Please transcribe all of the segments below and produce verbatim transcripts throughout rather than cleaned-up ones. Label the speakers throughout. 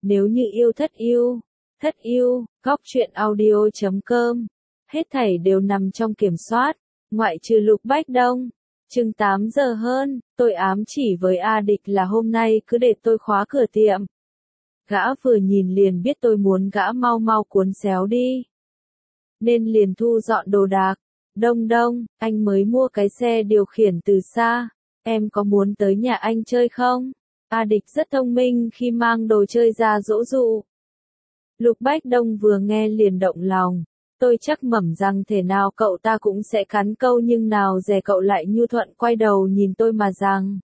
Speaker 1: Nếu như yêu thất yêu, thất yêu, góc truyện audio chấm com, hết thảy đều nằm trong kiểm soát, ngoại trừ Lục Bách Đông. Chừng tám giờ hơn, tôi ám chỉ với A Địch là hôm nay cứ để tôi khóa cửa tiệm. Gã vừa nhìn liền biết tôi muốn gã mau mau cuốn xéo đi. Nên liền thu dọn đồ đạc. Đông Đông, anh mới mua cái xe điều khiển từ xa. Em có muốn tới nhà anh chơi không? A Địch rất thông minh khi mang đồ chơi ra dỗ dụ. Lục Bách Đông vừa nghe liền động lòng. Tôi chắc mẩm rằng thể nào cậu ta cũng sẽ cắn câu nhưng nào dè cậu lại nhu thuận quay đầu nhìn tôi mà rằng.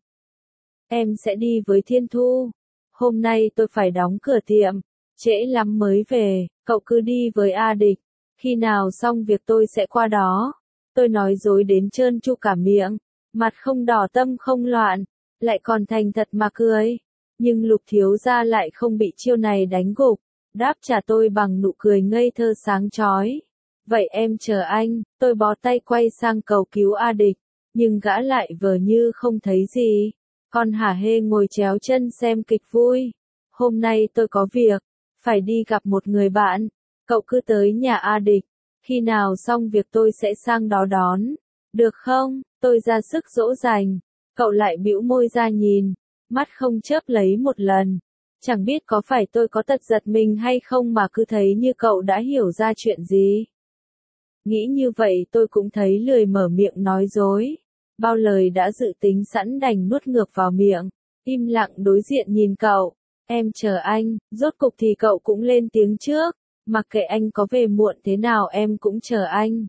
Speaker 1: Em sẽ đi với Thiên Thu. Hôm nay tôi phải đóng cửa tiệm. Trễ lắm mới về, cậu cứ đi với A Địch. Khi nào xong việc tôi sẽ qua đó. Tôi nói dối đến trơn tru cả miệng. Mặt không đỏ tâm không loạn. Lại còn thành thật mà cười. Nhưng Lục thiếu gia lại không bị chiêu này đánh gục. Đáp trả tôi bằng nụ cười ngây thơ sáng chói. Vậy em chờ anh, tôi bó tay quay sang cầu cứu A Địch. Nhưng gã lại vờ như không thấy gì. Còn hả hê ngồi chéo chân xem kịch vui. Hôm nay tôi có việc, phải đi gặp một người bạn. Cậu cứ tới nhà A Địch. Khi nào xong việc tôi sẽ sang đó đón. Được không? Tôi ra sức dỗ dành. Cậu lại bĩu môi ra nhìn. Mắt không chớp lấy một lần. Chẳng biết có phải tôi có tật giật mình hay không mà cứ thấy như cậu đã hiểu ra chuyện gì. Nghĩ như vậy tôi cũng thấy lười mở miệng nói dối. Bao lời đã dự tính sẵn đành nuốt ngược vào miệng. Im lặng đối diện nhìn cậu. Em chờ anh, rốt cục thì cậu cũng lên tiếng trước. Mặc kệ anh có về muộn thế nào em cũng chờ anh.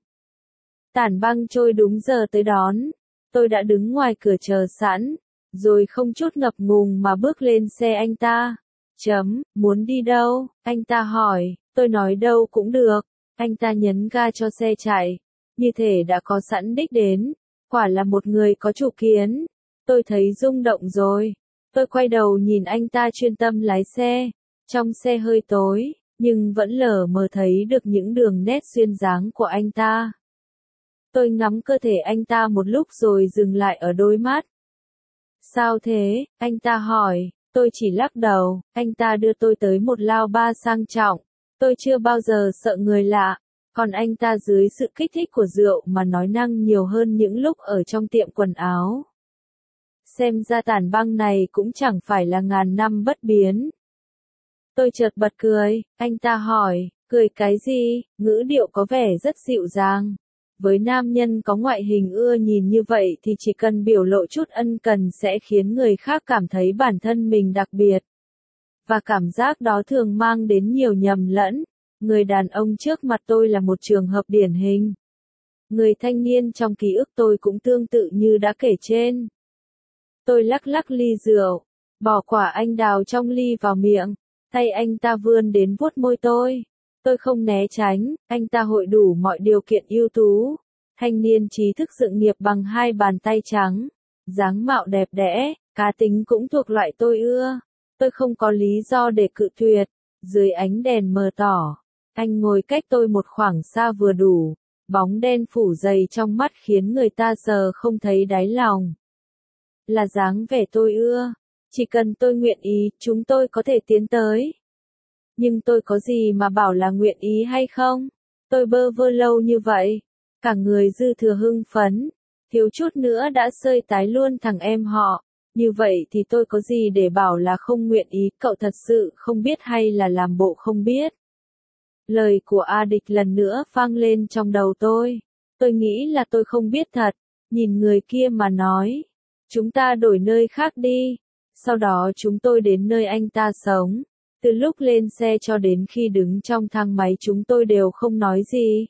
Speaker 1: Tản băng trôi đúng giờ tới đón. Tôi đã đứng ngoài cửa chờ sẵn. Rồi không chút ngập ngùng mà bước lên xe anh ta. Chấm, muốn đi đâu? Anh ta hỏi. Tôi nói đâu cũng được. Anh ta nhấn ga cho xe chạy. Như thể đã có sẵn đích đến. Quả là một người có chủ kiến. Tôi thấy rung động rồi. Tôi quay đầu nhìn anh ta chuyên tâm lái xe. Trong xe hơi tối, nhưng vẫn lờ mờ thấy được những đường nét duyên dáng của anh ta. Tôi ngắm cơ thể anh ta một lúc rồi dừng lại ở đôi mắt. Sao thế? Anh ta hỏi. Tôi chỉ lắc đầu. Anh ta đưa tôi tới một lao ba sang trọng. Tôi chưa bao giờ sợ người lạ. Còn anh ta dưới sự kích thích của rượu mà nói năng nhiều hơn những lúc ở trong tiệm quần áo. Xem ra tản băng này cũng chẳng phải là ngàn năm bất biến. Tôi chợt bật cười. Anh ta hỏi. Cười cái gì? Ngữ điệu có vẻ rất dịu dàng. Với nam nhân có ngoại hình ưa nhìn như vậy thì chỉ cần biểu lộ chút ân cần sẽ khiến người khác cảm thấy bản thân mình đặc biệt. Và cảm giác đó thường mang đến nhiều nhầm lẫn. Người đàn ông trước mặt tôi là một trường hợp điển hình. Người thanh niên trong ký ức tôi cũng tương tự như đã kể trên. Tôi lắc lắc ly rượu, bỏ quả anh đào trong ly vào miệng, tay anh ta vươn đến vuốt môi tôi. Tôi không né tránh, anh ta hội đủ mọi điều kiện ưu tú. Thanh niên trí thức dựng nghiệp bằng hai bàn tay trắng, dáng mạo đẹp đẽ, cá tính cũng thuộc loại tôi ưa. Tôi không có lý do để cự tuyệt. Dưới ánh đèn mờ tỏ, anh ngồi cách tôi một khoảng xa vừa đủ, bóng đen phủ dày trong mắt khiến người ta sờ không thấy đáy lòng. Là dáng vẻ tôi ưa, chỉ cần tôi nguyện ý, chúng tôi có thể tiến tới. Nhưng tôi có gì mà bảo là nguyện ý hay không? Tôi bơ vơ lâu như vậy, cả người dư thừa hưng phấn, thiếu chút nữa đã sơi tái luôn thằng em họ. Như vậy thì tôi có gì để bảo là không nguyện ý, cậu thật sự không biết hay là làm bộ không biết. Lời của A Địch lần nữa vang lên trong đầu tôi. Tôi nghĩ là tôi không biết thật, nhìn người kia mà nói. Chúng ta đổi nơi khác đi. Sau đó chúng tôi đến nơi anh ta sống. Từ lúc lên xe cho đến khi đứng trong thang máy chúng tôi đều không nói gì.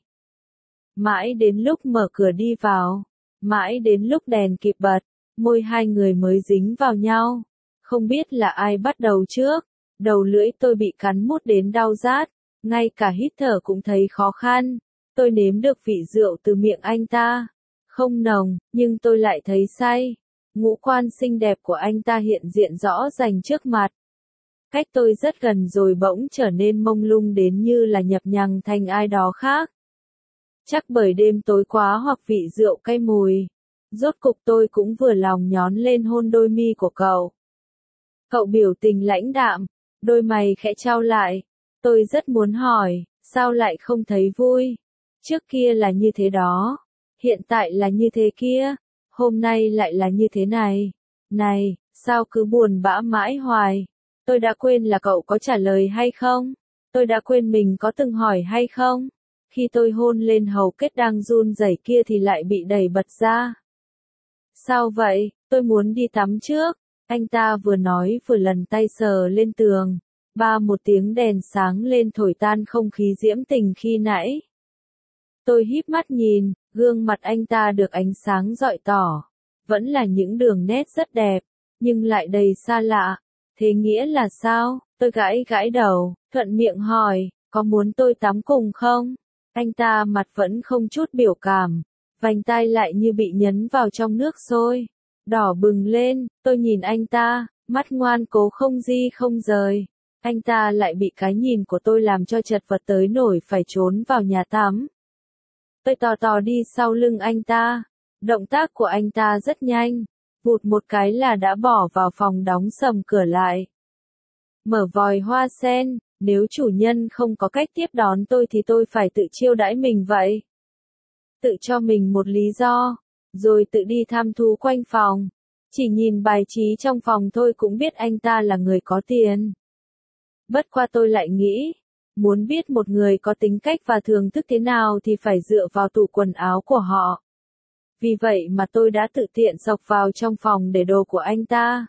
Speaker 1: Mãi đến lúc mở cửa đi vào. Mãi đến lúc đèn kịp bật. Môi hai người mới dính vào nhau. Không biết là ai bắt đầu trước. Đầu lưỡi tôi bị cắn mút đến đau rát. Ngay cả hít thở cũng thấy khó khăn. Tôi nếm được vị rượu từ miệng anh ta. Không nồng, nhưng tôi lại thấy say. Ngũ quan xinh đẹp của anh ta hiện diện rõ ràng trước mặt. Cách tôi rất gần rồi bỗng trở nên mông lung đến như là nhập nhằng thành ai đó khác. Chắc bởi đêm tối quá hoặc vị rượu cay mùi. Rốt cục tôi cũng vừa lòng nhón lên hôn đôi mi của cậu. Cậu biểu tình lãnh đạm, Đôi mày khẽ chau lại. Tôi rất muốn hỏi, sao lại không thấy vui? Trước kia là như thế đó, hiện tại là như thế kia, hôm nay lại là như thế này. Này, sao cứ buồn bã mãi hoài? Tôi đã quên là cậu có trả lời hay không? Tôi đã quên mình có từng hỏi hay không? Khi tôi hôn lên hầu kết đang run rẩy kia thì lại bị đẩy bật ra. Sao vậy? Tôi muốn đi tắm trước. Anh ta vừa nói vừa lần tay sờ lên tường. Ba một tiếng đèn sáng lên thổi tan không khí diễm tình khi nãy. Tôi híp mắt nhìn, gương mặt anh ta được ánh sáng rọi tỏ. Vẫn là những đường nét rất đẹp, nhưng lại đầy xa lạ. Thế nghĩa là sao? Tôi gãi gãi đầu, thuận miệng hỏi, có muốn tôi tắm cùng không? Anh ta mặt vẫn không chút biểu cảm, vành tai lại như bị nhấn vào trong nước sôi. Đỏ bừng lên, tôi nhìn anh ta, mắt ngoan cố không di không rời. Anh ta lại bị cái nhìn của tôi làm cho chật vật tới nổi phải trốn vào nhà tắm. Tôi tò tò đi sau lưng anh ta. Động tác của anh ta rất nhanh, vụt một cái là đã bỏ vào phòng đóng sầm cửa lại. Mở vòi hoa sen, nếu chủ nhân không có cách tiếp đón tôi thì tôi phải tự chiêu đãi mình vậy. Tự cho mình một lý do, rồi tự đi thăm thú quanh phòng. Chỉ nhìn bài trí trong phòng thôi cũng biết anh ta là người có tiền. Bất qua tôi lại nghĩ, muốn biết một người có tính cách và thưởng thức thế nào thì phải dựa vào tủ quần áo của họ. Vì vậy mà tôi đã tự tiện xộc vào trong phòng để đồ của anh ta.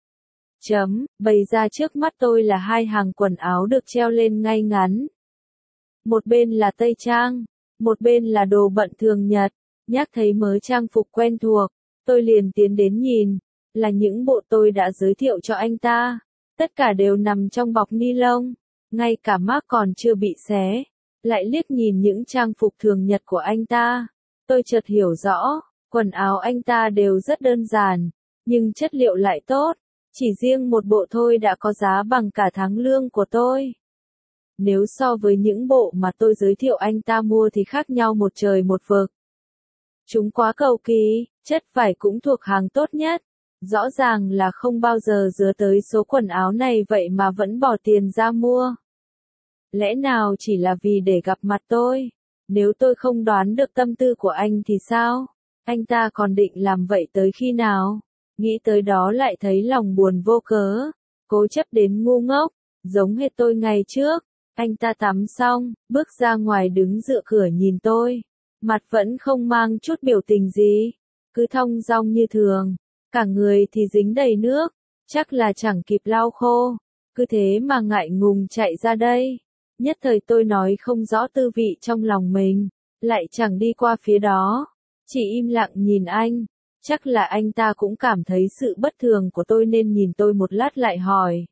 Speaker 1: Chấm, bày ra trước mắt tôi là hai hàng quần áo được treo lên ngay ngắn. Một bên là tây trang, một bên là đồ bận thường nhật. Nhắc thấy mớ trang phục quen thuộc, tôi liền tiến đến nhìn, là những bộ tôi đã giới thiệu cho anh ta. Tất cả đều nằm trong bọc ni lông, ngay cả mác còn chưa bị xé. Lại liếc nhìn những trang phục thường nhật của anh ta. Tôi chợt hiểu rõ, quần áo anh ta đều rất đơn giản, nhưng chất liệu lại tốt. Chỉ riêng một bộ thôi đã có giá bằng cả tháng lương của tôi. Nếu so với những bộ mà tôi giới thiệu anh ta mua thì khác nhau một trời một vực. Chúng quá cầu kỳ, chất vải cũng thuộc hàng tốt nhất. Rõ ràng là không bao giờ dứa tới số quần áo này vậy mà vẫn bỏ tiền ra mua. Lẽ nào chỉ là vì để gặp mặt tôi? Nếu tôi không đoán được tâm tư của anh thì sao? Anh ta còn định làm vậy tới khi nào? Nghĩ tới đó lại thấy lòng buồn vô cớ. Cố chấp đến ngu ngốc, giống hệt tôi ngày trước. Anh ta tắm xong, bước ra ngoài đứng dựa cửa nhìn tôi. Mặt vẫn không mang chút biểu tình gì. Cứ thong dong như thường. Cả người thì dính đầy nước. Chắc là chẳng kịp lau khô. Cứ thế mà ngại ngùng chạy ra đây. Nhất thời tôi nói không rõ tư vị trong lòng mình. Lại chẳng đi qua phía đó. Chỉ im lặng nhìn anh. Chắc là anh ta cũng cảm thấy sự bất thường của tôi nên nhìn tôi một lát lại hỏi.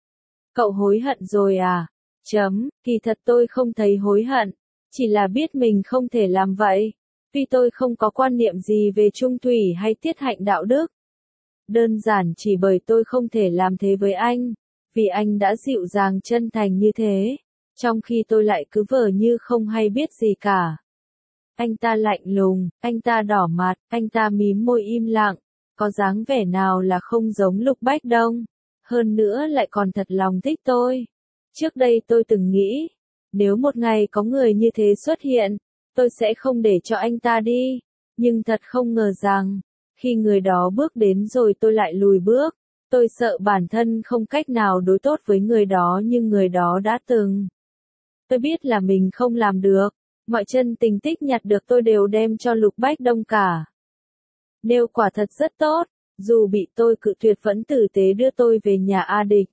Speaker 1: Cậu hối hận rồi à? Chấm, kỳ thật tôi không thấy hối hận. Chỉ là biết mình không thể làm vậy. Vì tôi không có quan niệm gì về trung thủy hay tiết hạnh đạo đức. Đơn giản chỉ bởi tôi không thể làm thế với anh. Vì anh đã dịu dàng chân thành như thế. Trong khi tôi lại cứ vờ như không hay biết gì cả. Anh ta lạnh lùng, anh ta đỏ mặt, anh ta mím môi im lặng. Có dáng vẻ nào là không giống Lục Bách Đông. Hơn nữa lại còn thật lòng thích tôi. Trước đây tôi từng nghĩ, nếu một ngày có người như thế xuất hiện, tôi sẽ không để cho anh ta đi. Nhưng thật không ngờ rằng, khi người đó bước đến rồi tôi lại lùi bước. Tôi sợ bản thân không cách nào đối tốt với người đó nhưng người đó đã từng. Tôi biết là mình không làm được. Mọi chân tình tích nhặt được tôi đều đem cho Lục Bách Đông cả. Nếu quả thật rất tốt, dù bị tôi cự tuyệt vẫn tử tế đưa tôi về nhà A Địch.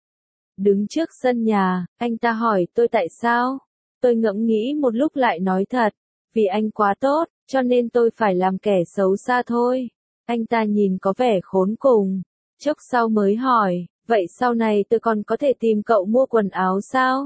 Speaker 1: Đứng trước sân nhà, anh ta hỏi tôi tại sao. Tôi ngẫm nghĩ một lúc lại nói thật, vì anh quá tốt, cho nên tôi phải làm kẻ xấu xa thôi. Anh ta nhìn có vẻ khốn cùng, chốc sau mới hỏi, vậy sau này tôi còn có thể tìm cậu mua quần áo sao?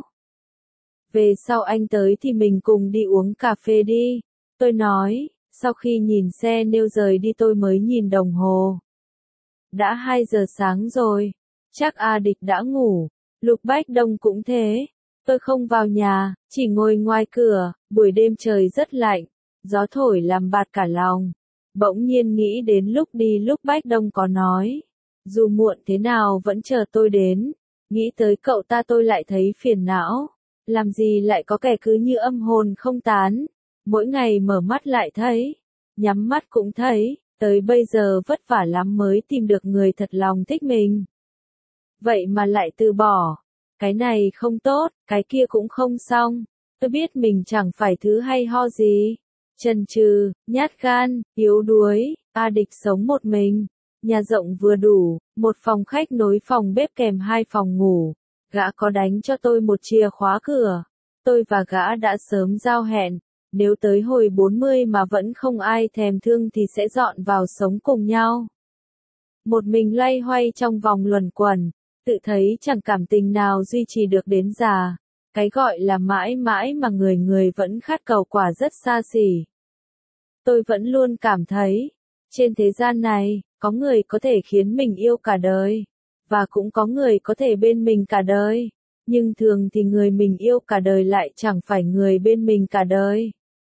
Speaker 1: Về sau anh tới thì mình cùng đi uống cà phê đi. Tôi nói, sau khi nhìn xe nêu rời đi tôi mới nhìn đồng hồ. Đã hai giờ sáng rồi, chắc A Địch đã ngủ, Lục Bách Đông cũng thế. Tôi không vào nhà, chỉ ngồi ngoài cửa, buổi đêm trời rất lạnh, gió thổi làm bạt cả lòng. Bỗng nhiên nghĩ đến lúc đi Lục Bách Đông có nói, dù muộn thế nào vẫn chờ tôi đến. Nghĩ tới cậu ta tôi lại thấy phiền não. Làm gì lại có kẻ cứ như âm hồn không tán. Mỗi ngày mở mắt lại thấy. Nhắm mắt cũng thấy. Tới bây giờ vất vả lắm mới tìm được người thật lòng thích mình. Vậy mà lại từ bỏ. Cái này không tốt, cái kia cũng không xong. Tôi biết mình chẳng phải thứ hay ho gì. Chần chừ, nhát gan, yếu đuối, A Địch sống một mình. Nhà rộng vừa đủ, một phòng khách nối phòng bếp kèm hai phòng ngủ. Gã có đánh cho tôi một chìa khóa cửa. Tôi và gã đã sớm giao hẹn. Nếu tới hồi bốn mươi mà vẫn không ai thèm thương thì sẽ dọn vào sống cùng nhau. Một mình loay hoay trong vòng luẩn quẩn, tự thấy chẳng cảm tình nào duy trì được đến già. Cái gọi là mãi mãi mà người người vẫn khát cầu quả rất xa xỉ. Tôi vẫn luôn cảm thấy, trên thế gian này, có người có thể khiến mình yêu cả đời, và cũng có người có thể bên mình cả đời. Nhưng thường thì người mình yêu cả đời lại chẳng phải người bên mình cả đời.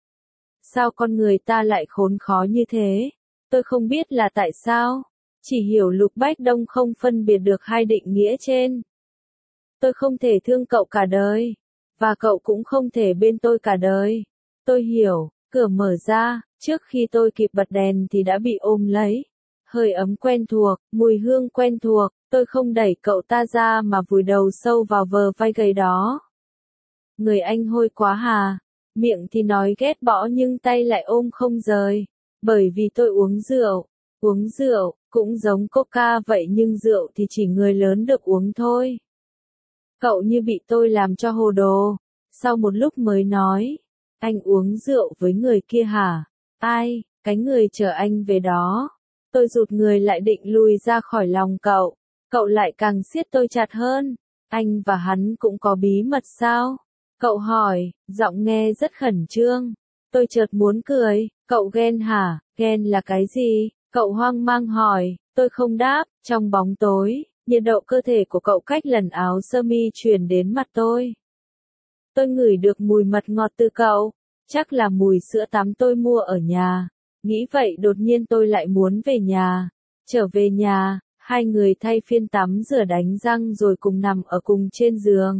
Speaker 1: Sao con người ta lại khốn khó như thế? Tôi không biết là tại sao. Chỉ hiểu Lục Bách Đông không phân biệt được hai định nghĩa trên. Tôi không thể thương cậu cả đời, và cậu cũng không thể bên tôi cả đời. Tôi hiểu, cửa mở ra, trước khi tôi kịp bật đèn thì đã bị ôm lấy. Hơi ấm quen thuộc, mùi hương quen thuộc, tôi không đẩy cậu ta ra mà vùi đầu sâu vào vờ vai gầy đó. Người anh hôi quá hà, miệng thì nói ghét bỏ nhưng tay lại ôm không rời. Bởi vì tôi uống rượu, uống rượu, cũng giống coca vậy nhưng rượu thì chỉ người lớn được uống thôi. Cậu như bị tôi làm cho hồ đồ, sau một lúc mới nói, anh uống rượu với người kia hả? Ai, cái người chờ anh về đó. Tôi rụt người lại định lùi ra khỏi lòng cậu, cậu lại càng siết tôi chặt hơn. Anh và hắn cũng có bí mật sao? Cậu hỏi, giọng nghe rất khẩn trương. Tôi chợt muốn cười, cậu ghen hả? Ghen là cái gì? Cậu hoang mang hỏi, tôi không đáp, trong bóng tối, nhiệt độ cơ thể của cậu cách lần áo sơ mi truyền đến mặt tôi. Tôi ngửi được mùi mật ngọt từ cậu, chắc là mùi sữa tắm tôi mua ở nhà. Nghĩ vậy đột nhiên tôi lại muốn về nhà. Trở về nhà, hai người thay phiên tắm rửa đánh răng rồi cùng nằm ở cùng trên giường.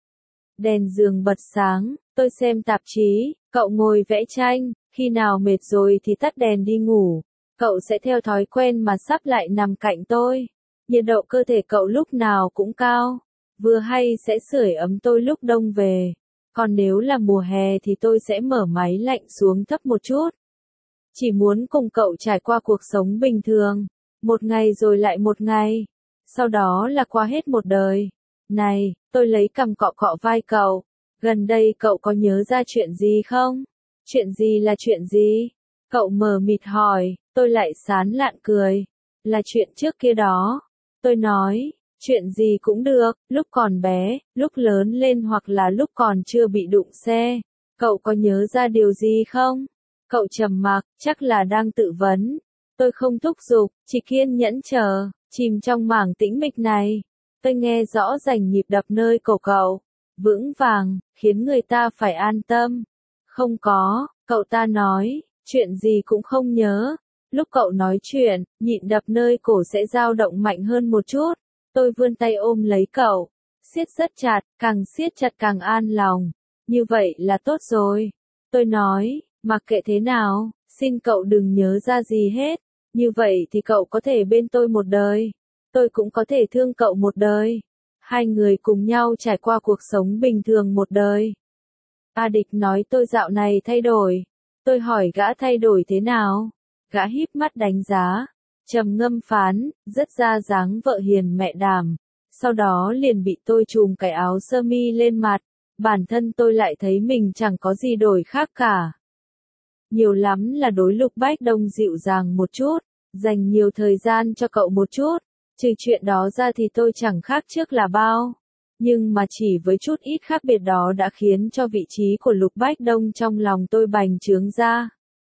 Speaker 1: Đèn giường bật sáng, tôi xem tạp chí, cậu ngồi vẽ tranh, khi nào mệt rồi thì tắt đèn đi ngủ. Cậu sẽ theo thói quen mà sắp lại nằm cạnh tôi. Nhiệt độ cơ thể cậu lúc nào cũng cao, vừa hay sẽ sưởi ấm tôi lúc đông về. Còn nếu là mùa hè thì tôi sẽ mở máy lạnh xuống thấp một chút. Chỉ muốn cùng cậu trải qua cuộc sống bình thường, một ngày rồi lại một ngày, sau đó là qua hết một đời. Này, tôi lấy cằm cọ cọ vai cậu, gần đây cậu có nhớ ra chuyện gì không? Chuyện gì là chuyện gì? Cậu mờ mịt hỏi, tôi lại sán lạn cười. Là chuyện trước kia đó. Tôi nói, chuyện gì cũng được, lúc còn bé, lúc lớn lên hoặc là lúc còn chưa bị đụng xe. Cậu có nhớ ra điều gì không? Cậu trầm mặc, chắc là đang tự vấn. Tôi không thúc giục, chỉ kiên nhẫn chờ, chìm trong mảng tĩnh mịch này. Tôi nghe rõ rành nhịp đập nơi cổ cậu, vững vàng, khiến người ta phải an tâm. Không có, cậu ta nói, chuyện gì cũng không nhớ. Lúc cậu nói chuyện, nhịp đập nơi cổ sẽ dao động mạnh hơn một chút. Tôi vươn tay ôm lấy cậu, siết rất chặt, càng siết chặt càng an lòng. Như vậy là tốt rồi. Tôi nói, mặc kệ thế nào, xin cậu đừng nhớ ra gì hết. Như vậy thì cậu có thể bên tôi một đời. Tôi cũng có thể thương cậu một đời. Hai người cùng nhau trải qua cuộc sống bình thường một đời. A Địch nói tôi dạo này thay đổi. Tôi hỏi gã thay đổi thế nào? Gã híp mắt đánh giá, trầm ngâm phán, rất ra dáng vợ hiền mẹ đảm. Sau đó liền bị tôi trùm cái áo sơ mi lên mặt. Bản thân tôi lại thấy mình chẳng có gì đổi khác cả. Nhiều lắm là đối Lục Bách Đông dịu dàng một chút, dành nhiều thời gian cho cậu một chút. Trừ chuyện đó ra thì tôi chẳng khác trước là bao. Nhưng mà chỉ với chút ít khác biệt đó đã khiến cho vị trí của Lục Bách Đông trong lòng tôi bành trướng ra.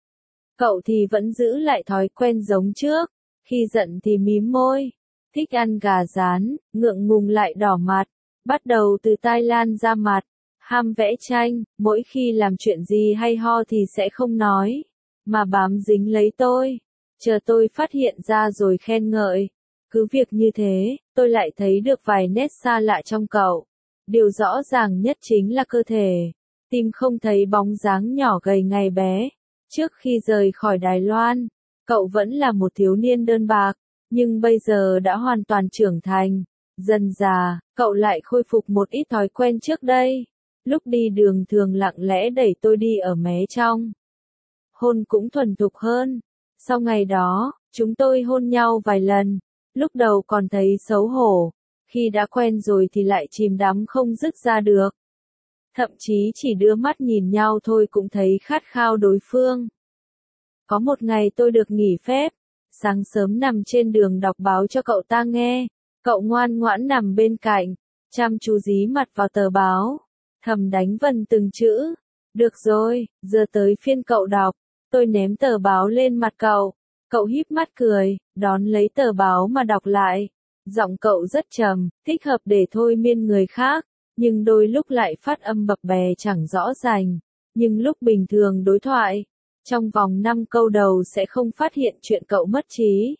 Speaker 1: Cậu thì vẫn giữ lại thói quen giống trước, khi giận thì mím môi, thích ăn gà rán, ngượng ngùng lại đỏ mặt, bắt đầu từ tai lan ra mặt, ham vẽ tranh, mỗi khi làm chuyện gì hay ho thì sẽ không nói, mà bám dính lấy tôi, chờ tôi phát hiện ra rồi khen ngợi. Cứ việc như thế, tôi lại thấy được vài nét xa lạ trong cậu. Điều rõ ràng nhất chính là cơ thể. Tim không thấy bóng dáng nhỏ gầy ngày bé. Trước khi rời khỏi Đài Loan, cậu vẫn là một thiếu niên đơn bạc, nhưng bây giờ đã hoàn toàn trưởng thành. Dần dà, cậu lại khôi phục một ít thói quen trước đây. Lúc đi đường thường lặng lẽ đẩy tôi đi ở mé trong. Hôn cũng thuần thục hơn. Sau ngày đó, chúng tôi hôn nhau vài lần. Lúc đầu còn thấy xấu hổ. Khi đã quen rồi thì lại chìm đắm không dứt ra được. Thậm chí chỉ đưa mắt nhìn nhau thôi cũng thấy khát khao đối phương. Có một ngày tôi được nghỉ phép. Sáng sớm nằm trên đường đọc báo cho cậu ta nghe. Cậu ngoan ngoãn nằm bên cạnh, chăm chú dí mặt vào tờ báo, thầm đánh vần từng chữ. Được rồi, giờ tới phiên cậu đọc. Tôi ném tờ báo lên mặt cậu. Cậu híp mắt cười, đón lấy tờ báo mà đọc lại. Giọng cậu rất trầm, thích hợp để thôi miên người khác, nhưng đôi lúc lại phát âm bập bẹ chẳng rõ ràng. Nhưng lúc bình thường đối thoại, trong vòng năm câu đầu sẽ không phát hiện chuyện cậu mất trí.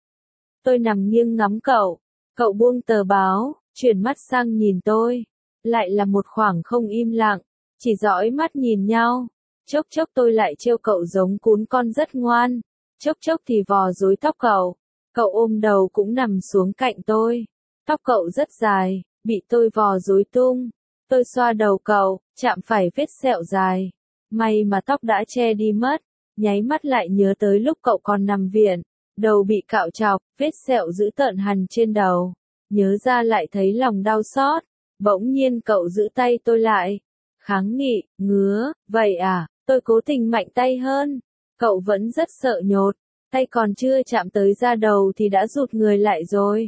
Speaker 1: Tôi nằm nghiêng ngắm cậu. Cậu buông tờ báo, chuyển mắt sang nhìn tôi. Lại là một khoảng không im lặng, chỉ dõi mắt nhìn nhau. Chốc chốc tôi lại trêu cậu giống cún con rất ngoan. Chốc chốc thì vò rối tóc cậu. Cậu ôm đầu cũng nằm xuống cạnh tôi. Tóc cậu rất dài, bị tôi vò rối tung. Tôi xoa đầu cậu, chạm phải vết sẹo dài. May mà tóc đã che đi mất. Nháy mắt lại nhớ tới lúc cậu còn nằm viện. Đầu bị cạo chọc, vết sẹo dữ tợn hằn trên đầu. Nhớ ra lại thấy lòng đau xót. Bỗng nhiên cậu giữ tay tôi lại. Kháng nghị, ngứa, vậy à, tôi cố tình mạnh tay hơn. Cậu vẫn rất sợ nhột. Tay còn chưa chạm tới da đầu thì đã rụt người lại rồi.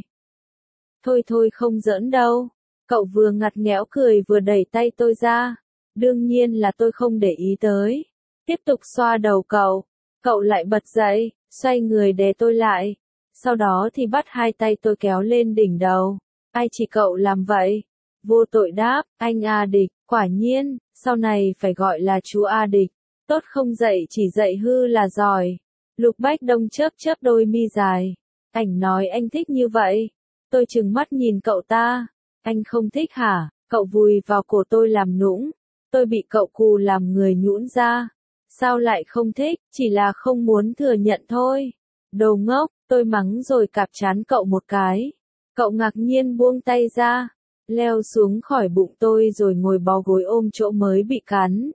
Speaker 1: Thôi thôi không giỡn đâu. Cậu vừa ngặt nghẽo cười vừa đẩy tay tôi ra. Đương nhiên là tôi không để ý tới. Tiếp tục xoa đầu cậu. Cậu lại bật dậy, xoay người đè tôi lại. Sau đó thì bắt hai tay tôi kéo lên đỉnh đầu. Ai chỉ cậu làm vậy? Vô tội đáp, anh A Địch, quả nhiên, sau này phải gọi là chú A Địch. Tốt không dạy chỉ dạy hư là giỏi. Lục Bách Đông chớp chớp đôi mi dài. Anh nói anh thích như vậy. Tôi trừng mắt nhìn cậu ta. Anh không thích hả? Cậu vùi vào cổ tôi làm nũng. Tôi bị cậu cù làm người nhũn ra. Sao lại không thích, chỉ là không muốn thừa nhận thôi. Đồ ngốc, tôi mắng rồi cạp trán cậu một cái. Cậu ngạc nhiên buông tay ra, leo xuống khỏi bụng tôi rồi ngồi bó gối ôm chỗ mới bị cắn.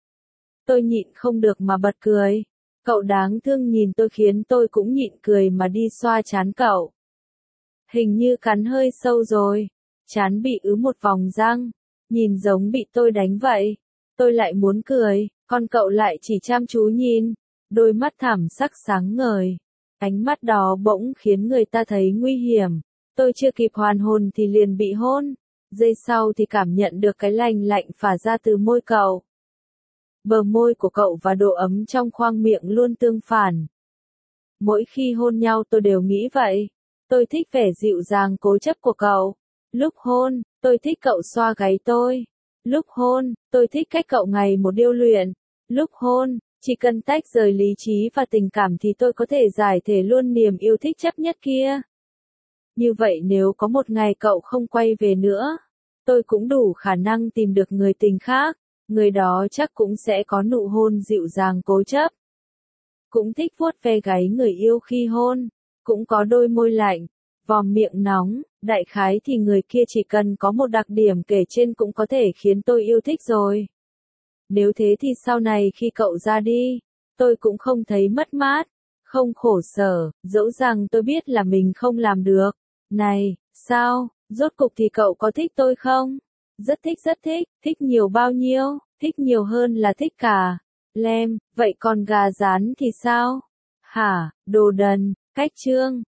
Speaker 1: Tôi nhịn không được mà bật cười. Cậu đáng thương nhìn tôi khiến tôi cũng nhịn cười mà đi xoa trán cậu. Hình như cắn hơi sâu rồi. Trán bị ứ một vòng răng. Nhìn giống bị tôi đánh vậy. Tôi lại muốn cười, còn cậu lại chỉ chăm chú nhìn. Đôi mắt thẳm sắc sáng ngời. Ánh mắt đó bỗng khiến người ta thấy nguy hiểm. Tôi chưa kịp hoàn hồn thì liền bị hôn. Giây sau thì cảm nhận được cái lành lạnh phả ra từ môi cậu. Bờ môi của cậu và độ ấm trong khoang miệng luôn tương phản. Mỗi khi hôn nhau tôi đều nghĩ vậy. Tôi thích vẻ dịu dàng cố chấp của cậu. Lúc hôn, tôi thích cậu xoa gáy tôi. Lúc hôn, tôi thích cách cậu ngày một điêu luyện. Lúc hôn, chỉ cần tách rời lý trí và tình cảm thì tôi có thể giải thể luôn niềm yêu thích chấp nhất kia. Như vậy nếu có một ngày cậu không quay về nữa, tôi cũng đủ khả năng tìm được người tình khác. Người đó chắc cũng sẽ có nụ hôn dịu dàng cố chấp. Cũng thích vuốt ve gáy người yêu khi hôn. Cũng có đôi môi lạnh, vòm miệng nóng. Đại khái thì người kia chỉ cần có một đặc điểm kể trên cũng có thể khiến tôi yêu thích rồi. Nếu thế thì sau này khi cậu ra đi, tôi cũng không thấy mất mát, không khổ sở, dẫu rằng tôi biết là mình không làm được. Này, sao, rốt cục thì cậu có thích tôi không? Rất thích rất thích, thích nhiều bao nhiêu, thích nhiều hơn là thích cả. Lem, vậy còn gà rán thì sao? Hả, đồ đần, cách chương.